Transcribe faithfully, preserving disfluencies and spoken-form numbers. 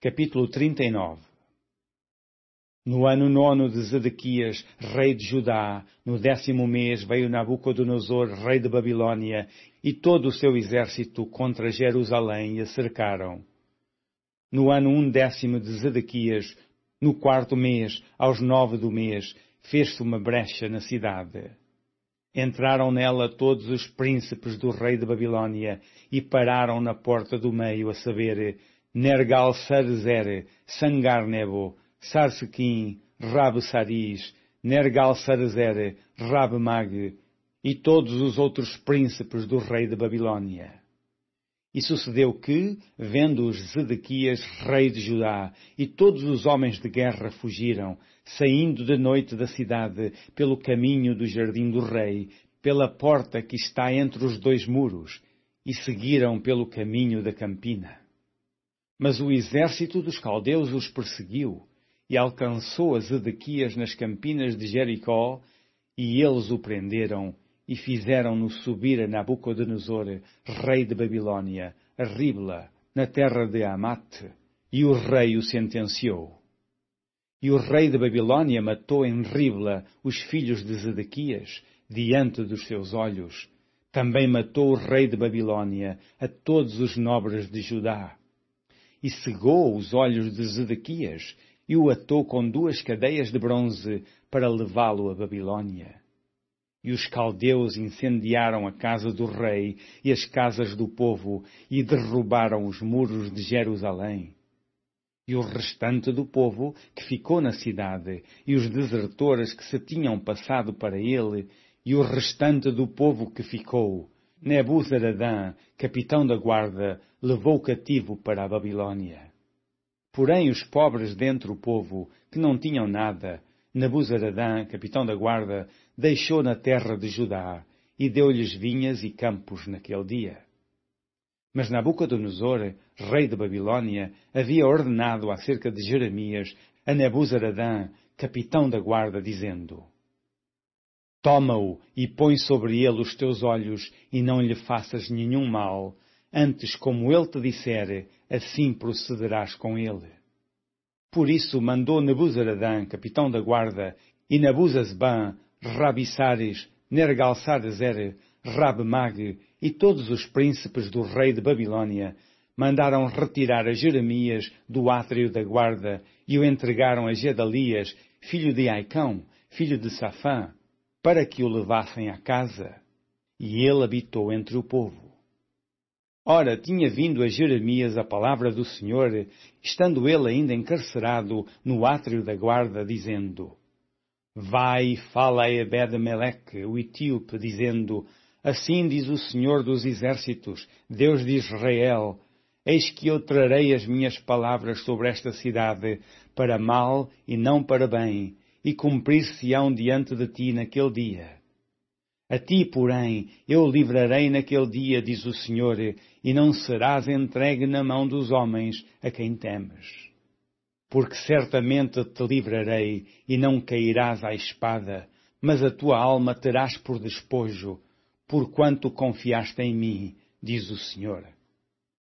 Capítulo trinta e nove. No ano nono de Zedequias, rei de Judá, no décimo mês, veio Nabucodonosor, rei de Babilônia, e todo o seu exército contra Jerusalém e a cercaram. No ano undécimo de Zedequias, no quarto mês, aos nove do mês, fez-se uma brecha na cidade. Entraram nela todos os príncipes do rei de Babilônia e pararam na porta do meio, a saber, Nergal-Sarezer, Sangar-Nebo, Sarsequim, Rabe-Saris, Nergal-Sarezer, Rabe-Mag e todos os outros príncipes do rei de Babilônia. E sucedeu que, vendo-os Zedequias, rei de Judá, e todos os homens de guerra fugiram, saindo de noite da cidade, pelo caminho do jardim do rei, pela porta que está entre os dois muros, e seguiram pelo caminho da campina. Mas o exército dos caldeus os perseguiu, e alcançou a Zedequias nas campinas de Jericó, e eles o prenderam, e fizeram-no subir a Nabucodonosor, rei de Babilônia, a Ribla, na terra de Amate, e o rei o sentenciou. E o rei de Babilônia matou em Ribla os filhos de Zedequias, diante dos seus olhos. Também matou o rei de Babilônia a todos os nobres de Judá. E cegou os olhos de Zedequias, e o atou com duas cadeias de bronze para levá-lo a Babilônia. E os caldeus incendiaram a casa do rei e as casas do povo, e derrubaram os muros de Jerusalém. E o restante do povo que ficou na cidade, e os desertores que se tinham passado para ele, e o restante do povo que ficou, Nebuzaradã, capitão da guarda, levou cativo para a Babilônia. Porém os pobres dentre o povo, que não tinham nada, Nebuzaradã, capitão da guarda, deixou na terra de Judá, e deu-lhes vinhas e campos naquele dia. Mas Nabucodonosor, rei de Babilônia, havia ordenado acerca de Jeremias a Nebuzaradã, capitão da guarda, dizendo: Toma-o e põe sobre ele os teus olhos, e não lhe faças nenhum mal. Antes, como ele te disser, assim procederás com ele. Por isso mandou Nebuzaradã, capitão da guarda, e Nebuzazban, Rabi-Sares, Nergal-Sarezer, Rabe-Mag e todos os príncipes do rei de Babilônia, mandaram retirar a Jeremias do átrio da guarda e o entregaram a Gedalias, filho de Aicão, filho de Safã, para que o levassem à casa. E ele habitou entre o povo. Ora, tinha vindo a Jeremias a palavra do Senhor, estando ele ainda encarcerado no átrio da guarda, dizendo: Vai e fala a Ebed-Meleque, o etíope, dizendo: Assim diz o Senhor dos exércitos, Deus de Israel: Eis que eu trarei as minhas palavras sobre esta cidade, para mal e não para bem, e cumprir-se-ão diante de ti naquele dia. A ti, porém, eu livrarei naquele dia, diz o Senhor, e não serás entregue na mão dos homens a quem temes. Porque certamente te livrarei, e não cairás à espada, mas a tua alma terás por despojo, porquanto confiaste em mim, diz o Senhor.